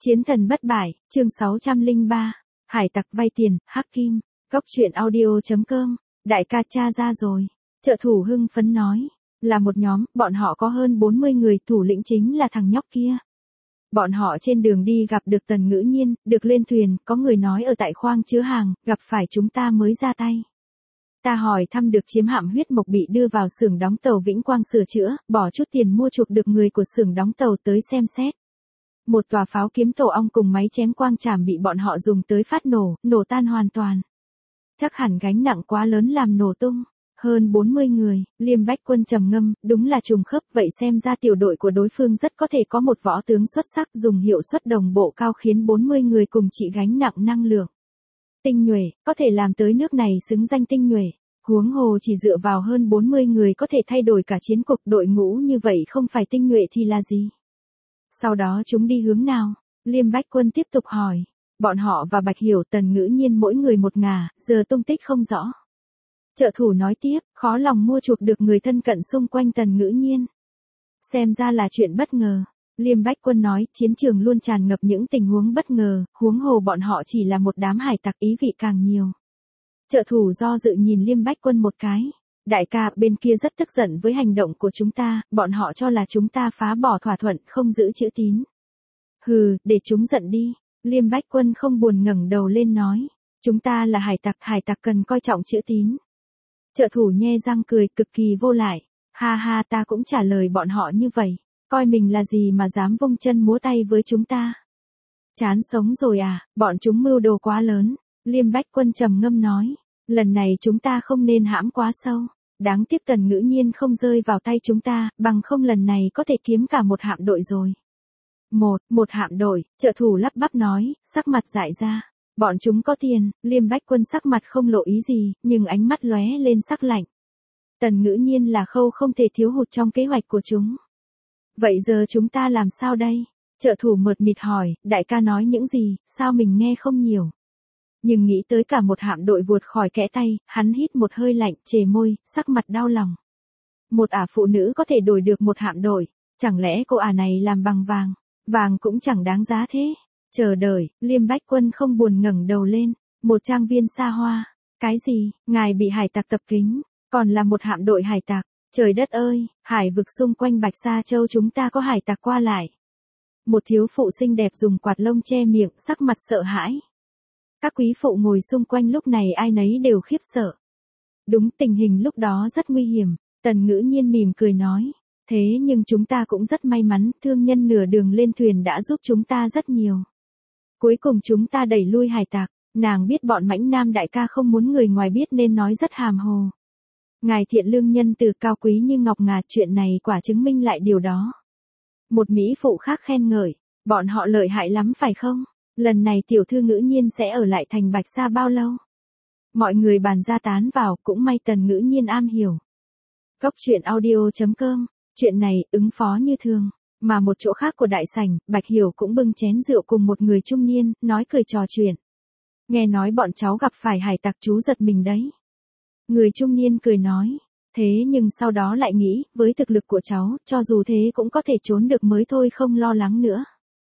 Chiến thần bất bại, chương 603. Hải tặc vay tiền, Hắc Kim. Góc truyện audio.com. Đại ca cha ra rồi. Trợ thủ hưng phấn nói. Là một nhóm, bọn họ có hơn 40 người, thủ lĩnh chính là thằng nhóc kia. Bọn họ trên đường đi gặp được Tần Ngữ Nhiên, được lên thuyền, có người nói ở tại khoang chứa hàng, gặp phải chúng ta mới ra tay. Ta hỏi thăm được chiếm hạm huyết mộc bị đưa vào xưởng đóng tàu Vĩnh Quang sửa chữa, bỏ chút tiền mua chuộc được người của xưởng đóng tàu tới xem xét. Một tòa pháo kiếm tổ ong cùng máy chém quang trảm bị bọn họ dùng tới phát nổ, nổ tan hoàn toàn. Chắc hẳn gánh nặng quá lớn làm nổ tung. Hơn 40 người, Liêm Bách Quân trầm ngâm, đúng là trùng khớp, vậy xem ra tiểu đội của đối phương rất có thể có một võ tướng xuất sắc dùng hiệu suất đồng bộ cao khiến 40 người cùng chị gánh nặng năng lượng. Tinh nhuệ, có thể làm tới nước này xứng danh tinh nhuệ. Huống hồ chỉ dựa vào hơn 40 người có thể thay đổi cả chiến cục, đội ngũ như vậy không phải tinh nhuệ thì là gì? Sau đó chúng đi hướng nào? Liêm Bách Quân tiếp tục hỏi. Bọn họ và Bạch Hiểu Tần Ngữ Nhiên mỗi người một ngả, giờ tung tích không rõ. Trợ thủ nói tiếp, khó lòng mua chuộc được người thân cận xung quanh Tần Ngữ Nhiên. Xem ra là chuyện bất ngờ. Liêm Bách Quân nói, chiến trường luôn tràn ngập những tình huống bất ngờ, huống hồ bọn họ chỉ là một đám hải tặc, ý vị càng nhiều. Trợ thủ do dự nhìn Liêm Bách Quân một cái. Đại ca, bên kia rất tức giận với hành động của chúng ta, bọn họ cho là chúng ta phá bỏ thỏa thuận, không giữ chữ tín. Hừ, để chúng giận đi. Liêm Bách Quân không buồn ngẩng đầu lên nói. Chúng ta là hải tặc cần coi trọng chữ tín. Trợ thủ nhe răng cười, cực kỳ vô lại. Ha ha, ta cũng trả lời bọn họ như vậy. Coi mình là gì mà dám vung chân múa tay với chúng ta. Chán sống rồi à, bọn chúng mưu đồ quá lớn. Liêm Bách Quân trầm ngâm nói. Lần này chúng ta không nên hãm quá sâu. Đáng tiếc Tần Ngữ Nhiên không rơi vào tay chúng ta, bằng không lần này có thể kiếm cả một hạm đội rồi. Một hạm đội, trợ thủ lắp bắp nói, sắc mặt dại ra. Bọn chúng có tiền, Liêm Bách Quân sắc mặt không lộ ý gì, nhưng ánh mắt lóe lên sắc lạnh. Tần Ngữ Nhiên là khâu không thể thiếu hụt trong kế hoạch của chúng. Vậy giờ chúng ta làm sao đây? Trợ thủ mượt mịt hỏi, đại ca nói những gì, sao mình nghe không nhiều. Nhưng nghĩ tới cả một hạm đội vụt khỏi kẽ tay, hắn hít một hơi lạnh, chề môi, sắc mặt đau lòng. Một phụ nữ có thể đổi được một hạm đội, chẳng lẽ cô này làm bằng vàng, vàng cũng chẳng đáng giá thế. Chờ đợi, Liêm Bách Quân không buồn ngẩng đầu lên, một trang viên xa hoa. Cái gì, ngài bị hải tặc tập kính, còn là một hạm đội hải tặc, trời đất ơi, hải vực xung quanh Bạch Sa Châu chúng ta có hải tặc qua lại. Một thiếu phụ xinh đẹp dùng quạt lông che miệng, sắc mặt sợ hãi. Các quý phụ ngồi xung quanh lúc này ai nấy đều khiếp sợ. Đúng, tình hình lúc đó rất nguy hiểm, Tần Ngữ Nhiên mỉm cười nói. Thế nhưng chúng ta cũng rất may mắn, thương nhân nửa đường lên thuyền đã giúp chúng ta rất nhiều. Cuối cùng chúng ta đẩy lui hải tặc, nàng biết bọn Mãnh Nam đại ca không muốn người ngoài biết nên nói rất hàm hồ. Ngài thiện lương nhân từ cao quý như ngọc ngà, chuyện này quả chứng minh lại điều đó. Một mỹ phụ khác khen ngợi, bọn họ lợi hại lắm phải không? Lần này tiểu thư Ngữ Nhiên sẽ ở lại thành Bạch Sa bao lâu? Mọi người bàn ra tán vào, cũng may Tần Ngữ Nhiên am hiểu. Góc truyện audio.com, chuyện này ứng phó như thường. Mà một chỗ khác của đại sảnh, Bạch Hiểu cũng bưng chén rượu cùng một người trung niên, nói cười trò chuyện. Nghe nói bọn cháu gặp phải hải tặc chú giật mình đấy. Người trung niên cười nói. Thế nhưng sau đó lại nghĩ, với thực lực của cháu, cho dù thế cũng có thể trốn được mới thôi, không lo lắng nữa.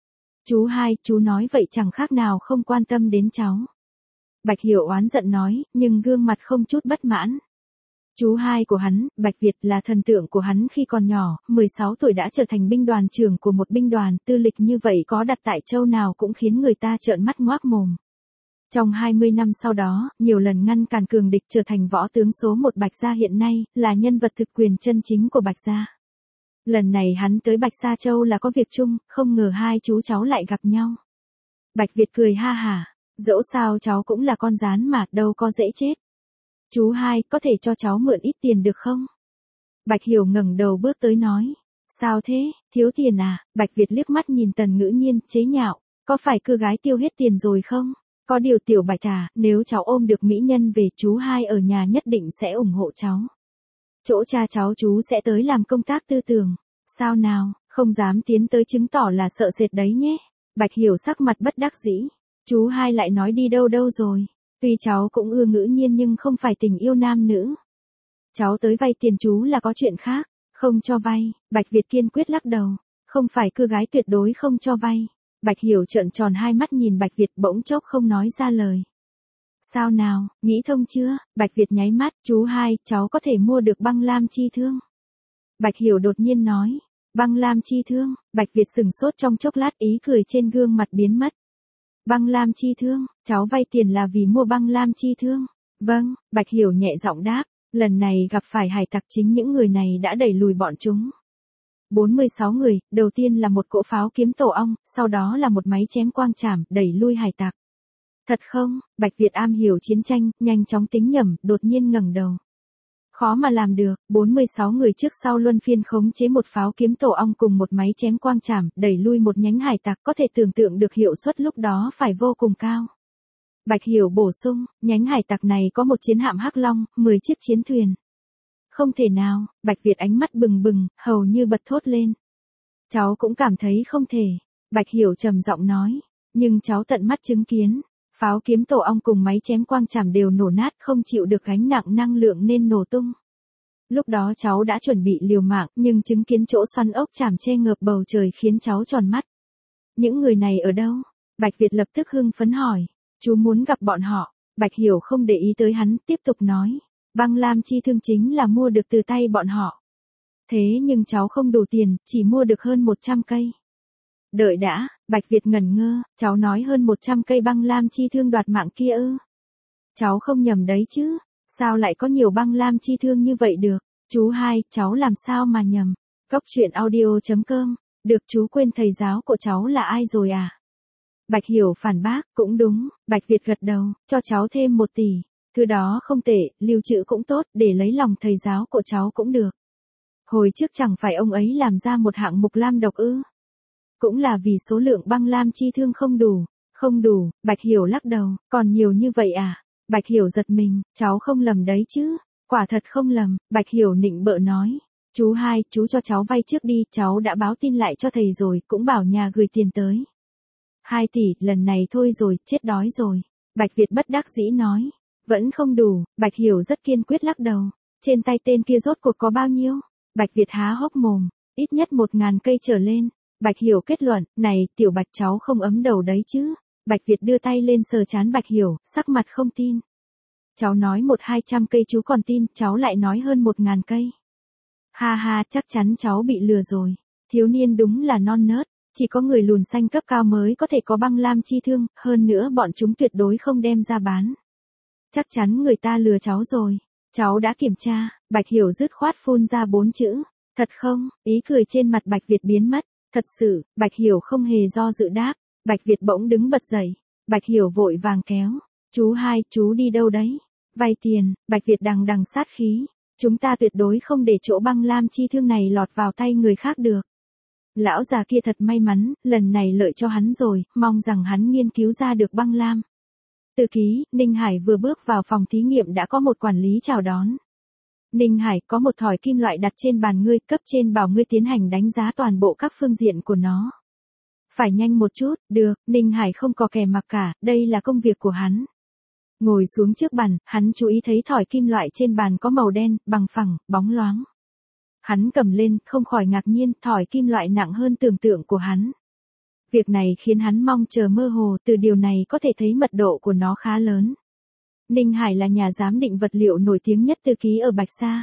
Chú hai, chú nói vậy chẳng khác nào không quan tâm đến cháu. Bạch Hiểu oán giận nói, nhưng gương mặt không chút bất mãn. Chú hai của hắn, Bạch Việt là thần tượng của hắn khi còn nhỏ, 16 tuổi đã trở thành binh đoàn trưởng của một binh đoàn, tư lịch như vậy có đặt tại châu nào cũng khiến người ta trợn mắt ngoác mồm. Trong 20 năm sau đó, nhiều lần ngăn cản cường địch trở thành võ tướng số 1 Bạch Gia hiện nay, là nhân vật thực quyền chân chính của Bạch Gia. Lần này hắn tới Bạch Sa Châu là có việc chung, không ngờ hai chú cháu lại gặp nhau. Bạch Việt cười ha hả, dẫu sao cháu cũng là con gián mà, đâu có dễ chết. Chú hai, có thể cho cháu mượn ít tiền được không? Bạch Hiểu ngẩng đầu bước tới nói. Sao thế, thiếu tiền à? Bạch Việt liếc mắt nhìn Tần Ngữ Nhiên, chế nhạo. Có phải cưa gái tiêu hết tiền rồi không? Có điều tiểu Bạch à, nếu cháu ôm được mỹ nhân về, chú hai ở nhà nhất định sẽ ủng hộ cháu. Chỗ cha cháu chú sẽ tới làm công tác tư tưởng. Sao nào, không dám tiến tới chứng tỏ là sợ sệt đấy nhé. Bạch Hiểu sắc mặt bất đắc dĩ. Chú hai lại nói đi đâu rồi. Tuy cháu cũng ưa Ngữ Nhiên nhưng không phải tình yêu nam nữ. Cháu tới vay tiền chú là có chuyện khác, không cho vay. Bạch Việt kiên quyết lắc đầu. Không phải cưa gái tuyệt đối không cho vay. Bạch Hiểu trợn tròn hai mắt nhìn Bạch Việt bỗng chốc không nói ra lời. Sao nào, nghĩ thông chưa? Bạch Việt nháy mắt, chú hai, cháu có thể mua được băng lam chi thương. Bạch Hiểu đột nhiên nói, băng lam chi thương, Bạch Việt sừng sốt trong chốc lát ý cười trên gương mặt biến mất. Băng lam chi thương, cháu vay tiền là vì mua băng lam chi thương. Vâng, Bạch Hiểu nhẹ giọng đáp, lần này gặp phải hải tặc chính những người này đã đẩy lùi bọn chúng. 46 người, đầu tiên là một cỗ pháo kiếm tổ ong, sau đó là một máy chém quang trảm, đẩy lui hải tặc. Thật không? Bạch Việt am hiểu chiến tranh, nhanh chóng tính nhẩm, đột nhiên ngẩng đầu. Khó mà làm được, 46 người trước sau luân phiên khống chế một pháo kiếm tổ ong cùng một máy chém quang trảm, đẩy lui một nhánh hải tặc, có thể tưởng tượng được hiệu suất lúc đó phải vô cùng cao. Bạch Hiểu bổ sung, nhánh hải tặc này có một chiến hạm Hắc Long, 10 chiếc chiến thuyền. Không thể nào, Bạch Việt ánh mắt bừng bừng, hầu như bật thốt lên. Cháu cũng cảm thấy không thể. Bạch Hiểu trầm giọng nói, nhưng cháu tận mắt chứng kiến. Pháo kiếm tổ ong cùng máy chém quang trảm đều nổ nát, không chịu được gánh nặng năng lượng nên nổ tung. Lúc đó cháu đã chuẩn bị liều mạng, nhưng chứng kiến chỗ xoắn ốc chảm che ngợp bầu trời khiến cháu tròn mắt. Những người này ở đâu? Bạch Việt lập tức hưng phấn hỏi. Chú muốn gặp bọn họ. Bạch Hiểu không để ý tới hắn, tiếp tục nói. Băng lam chi thương chính là mua được từ tay bọn họ. Thế nhưng cháu không đủ tiền, chỉ mua được hơn 100 cây. Đợi đã, Bạch Việt ngẩn ngơ, cháu nói hơn 100 cây băng lam chi thương đoạt mạng kia ư? Cháu không nhầm đấy chứ, sao lại có nhiều băng lam chi thương như vậy được? Chú hai, cháu làm sao mà nhầm? Cốc truyện audio.com, được chú quên thầy giáo của cháu là ai rồi à? Bạch Hiểu phản bác, cũng đúng, Bạch Việt gật đầu, cho cháu thêm 1 tỷ. Thứ đó không tệ, lưu trữ cũng tốt, để lấy lòng thầy giáo của cháu cũng được. Hồi trước chẳng phải ông ấy làm ra một hạng mục lam độc ư? Cũng là vì số lượng băng lam chi thương không đủ. Không đủ, Bạch Hiểu lắc đầu, còn nhiều như vậy à? Bạch Hiểu giật mình, cháu không lầm đấy chứ? Quả thật không lầm, Bạch Hiểu nịnh bợ nói. Chú hai, chú cho cháu vay trước đi, cháu đã báo tin lại cho thầy rồi, cũng bảo nhà gửi tiền tới. 2 tỷ, lần này thôi rồi, chết đói rồi. Bạch Việt bất đắc dĩ nói. Vẫn không đủ, Bạch Hiểu rất kiên quyết lắc đầu. Trên tay tên kia rốt cuộc có bao nhiêu? Bạch Việt há hốc mồm, ít nhất 1000 cây trở lên. Bạch Hiểu kết luận, này, tiểu Bạch cháu không ấm đầu đấy chứ. Bạch Việt đưa tay lên sờ trán Bạch Hiểu, sắc mặt không tin. Cháu nói 100-200 cây chú còn tin, cháu lại nói hơn 1000 cây. Ha ha, chắc chắn cháu bị lừa rồi. Thiếu niên đúng là non nớt, chỉ có người lùn xanh cấp cao mới có thể có băng lam chi thương, hơn nữa bọn chúng tuyệt đối không đem ra bán. Chắc chắn người ta lừa cháu rồi. Cháu đã kiểm tra, Bạch Hiểu dứt khoát phun ra 4 chữ. Thật không? Ý cười trên mặt Bạch Việt biến mất. Thật sự, Bạch Hiểu không hề do dự đáp. Bạch Việt bỗng đứng bật dậy. Bạch Hiểu vội vàng kéo. Chú hai, chú đi đâu đấy? Vay tiền, Bạch Việt đằng đằng sát khí. Chúng ta tuyệt đối không để chỗ băng lam chi thương này lọt vào tay người khác được. Lão già kia thật may mắn, lần này lợi cho hắn rồi, mong rằng hắn nghiên cứu ra được băng lam. Từ ký, Ninh Hải vừa bước vào phòng thí nghiệm đã có một quản lý chào đón. Ninh Hải, có một thỏi kim loại đặt trên bàn ngươi, cấp trên bảo ngươi tiến hành đánh giá toàn bộ các phương diện của nó. Phải nhanh một chút, được, Ninh Hải không có kè mặc cả, đây là công việc của hắn. Ngồi xuống trước bàn, hắn chú ý thấy thỏi kim loại trên bàn có màu đen, bằng phẳng, bóng loáng. Hắn cầm lên, không khỏi ngạc nhiên, thỏi kim loại nặng hơn tưởng tượng của hắn. Việc này khiến hắn mong chờ mơ hồ, từ điều này có thể thấy mật độ của nó khá lớn. Ninh Hải là nhà giám định vật liệu nổi tiếng nhất từ ký ở Bạch Sa.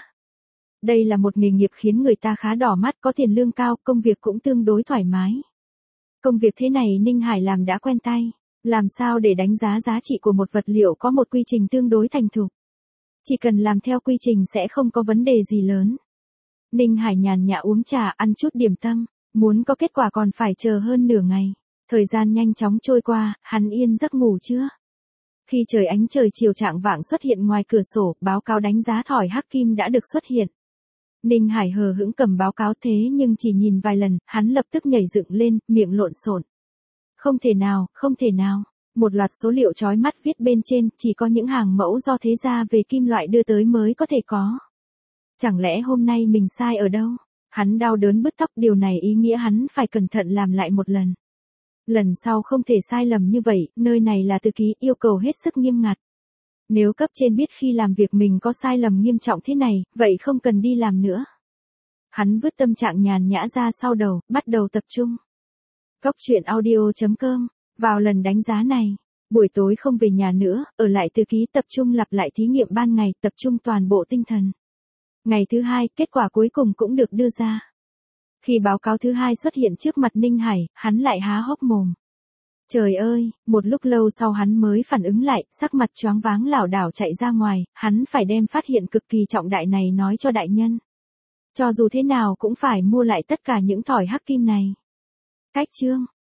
Đây là một nghề nghiệp khiến người ta khá đỏ mắt, có tiền lương cao, công việc cũng tương đối thoải mái. Công việc thế này Ninh Hải làm đã quen tay. Làm sao để đánh giá giá trị của một vật liệu có một quy trình tương đối thành thục. Chỉ cần làm theo quy trình sẽ không có vấn đề gì lớn. Ninh Hải nhàn nhã uống trà, ăn chút điểm tâm. Muốn có kết quả còn phải chờ hơn nửa ngày. Thời gian nhanh chóng trôi qua, hắn yên giấc ngủ chưa? Khi trời ánh trời chiều chạng vạng xuất hiện ngoài cửa sổ, báo cáo đánh giá thỏi hắc kim đã được xuất hiện. Ninh Hải hờ hững cầm báo cáo thế nhưng chỉ nhìn vài lần, hắn lập tức nhảy dựng lên, miệng lộn xộn. Không thể nào, không thể nào. Một loạt số liệu chói mắt viết bên trên, chỉ có những hàng mẫu do thế gia về kim loại đưa tới mới có thể có. Chẳng lẽ hôm nay mình sai ở đâu? Hắn đau đớn bứt tóc, điều này ý nghĩa hắn phải cẩn thận làm lại một lần. Lần sau không thể sai lầm như vậy, nơi này là từ ký, yêu cầu hết sức nghiêm ngặt. Nếu cấp trên biết khi làm việc mình có sai lầm nghiêm trọng thế này, vậy không cần đi làm nữa. Hắn vứt tâm trạng nhàn nhã ra sau đầu, bắt đầu tập trung. Góc chuyện audio.com. Vào lần đánh giá này, buổi tối không về nhà nữa, ở lại từ ký tập trung lặp lại thí nghiệm ban ngày, tập trung toàn bộ tinh thần. Ngày thứ hai, kết quả cuối cùng cũng được đưa ra. Khi báo cáo thứ hai xuất hiện trước mặt Ninh Hải, hắn lại há hốc mồm. Trời ơi, một lúc lâu sau hắn mới phản ứng lại, sắc mặt choáng váng lảo đảo chạy ra ngoài, hắn phải đem phát hiện cực kỳ trọng đại này nói cho đại nhân. Cho dù thế nào cũng phải mua lại tất cả những thỏi hắc kim này. Cách chương